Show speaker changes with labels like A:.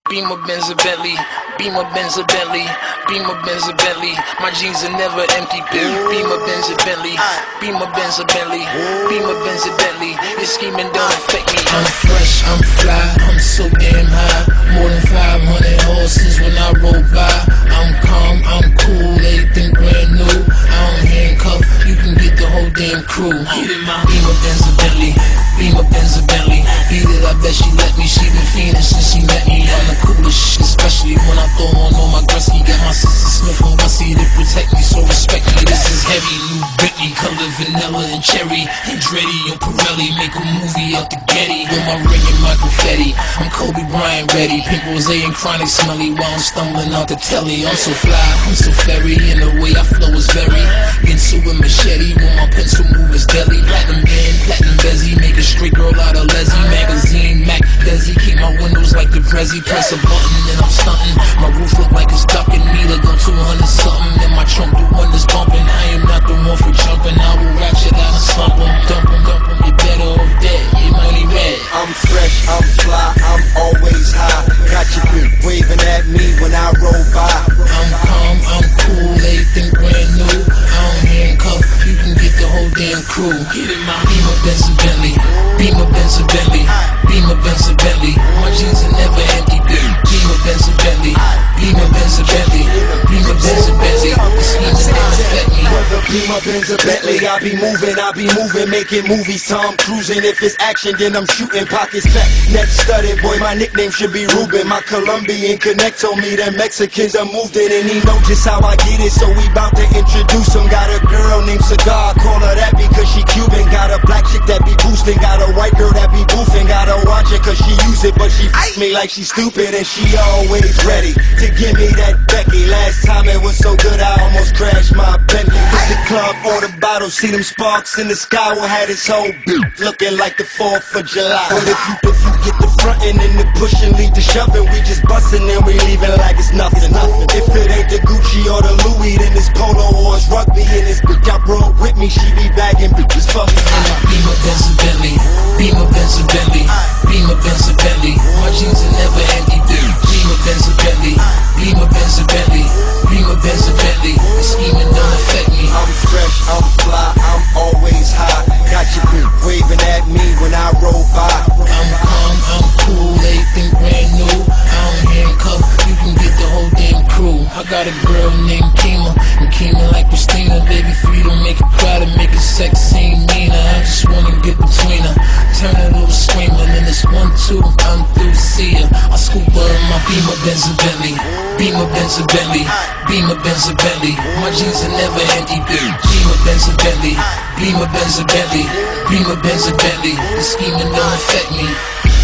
A: Beamer, Benz, a Bentley. Beamer, Benz, a Bentley. Beamer, Benz, a Bentley. My jeans are never empty. Beamer, Benz, a Bentley. Beamer, Benz, a Bentley. Beamer, Benz, a Bentley. Your scheming don't affect me. I'm fresh, I'm fly, I'm so damn high. More than 500 horses when I roll by. I'm calm, I'm cool, everything brand new. I don't handcuff, you can get the whole damn crew. Get in my Beamer, Benz, a Bentley. Beamer, Benz, a Bentley. Beat it, I bet she let me. She been fiending since she met me. I'm the coolest shit, especially when I throw on all my Gretzky. Got my sister Smith and Wessie to protect me, so respect me. This is heavy, new Bentley, color vanilla and cherry. Andretti and Pirelli, make a movie out the Getty. With my ring and my confetti, I'm Kobe Bryant ready. Pink rose and chronic smelly while I'm stumbling out the telly. I'm so fly, I'm so fairy, and the way I flow is very into a machete. When my pencil move is deadly. Platinum band, platinum bezzy, make a straight girl out of Leslie. Magazine, Mac, Desi, keep my windows like the Prezi. Press a button and I'm stunting. My roof look like it's ducking me to go 200 something. And my trunk do wonders bumping. I am not the one for jumping. I will ratchet out and slump 'em, dump 'em, dump 'em. You better off dead, your money red.
B: I'm fresh, I'm fly, I'm always high. Got your bitch waving at me when I roll by.
A: I'm calm, I'm cool, everything brand new. I don't handcuff, you can get the whole damn crew. Get in my Beamer, Benz, a Bentley. Beamer, Benz, a Bentley. Beamer, Benz, a Bentley. My jeans are never empty. Beamer, Benz, a Bentley. Beamer, Benz, a Bentley. Beamer, Benz, a Bentley. The schemes don't affect me.
B: Whether Beamer, Benz, a Bentley, I be moving, making movies. Tom cruising. If it's action, then I'm shooting. Pockets fat, neck studded. Boy, my nickname should be Ruben. My Colombian connect told me that Mexicans are moved in, and he know just how I get it. So we bout to introduce him. Got a girl named Cigar, call her that because she Cuban. Got a black chick that be boosting. Got a white girl that be boofing. Gotta watch it cause she use it, but she f me like she stupid, and she always ready to give me that Becky. Last time it was so good I almost crashed my Bentley. Hit the club, order bottles, see them sparks in the sky. Will have this whole looking like the 4th of July. But if you get the frontin' and the pushing, lead the shoving, we just bustin' and we leaving like it's nothing. If it ain't the Gucci or the Louis, then it's polo or it's rugby. And this bitch I brought with me, she be bagging bitches for me.
A: Beamer, Benz, a Bentley. Beamer, Benz, a Bentley. Beamer, Benz, a Bentley. My jeans are never empty. Beamer, Benz, a Bentley. Beamer, Benz, a Bentley. Beamer, Benz, a Bentley. The scheming don't affect me.
B: I'm fresh, I'm fly, I'm always high. Got your bitch waving at me when I roll by.
A: I'm calm, I'm cool, everything brand new. I don't handcuff, you can get the whole damn crew. I got a girl named Kima, and Kima like Christina. Baby, free don't make it cry, to make it sex scene meaner. I just wanna get between her, turn a little screamer. Then it's 1, 2, I'm through to see her. I scoop her in my Beamer, Benz, a Bentley. Beamer, Benz, a Bentley. Beamer, Benz, a Bentley. My jeans are never empty. Beamer, Benz, a Bentley. Beamer, Benz, a Bentley. Beamer, Benz, a Bentley. The scheming don't affect me.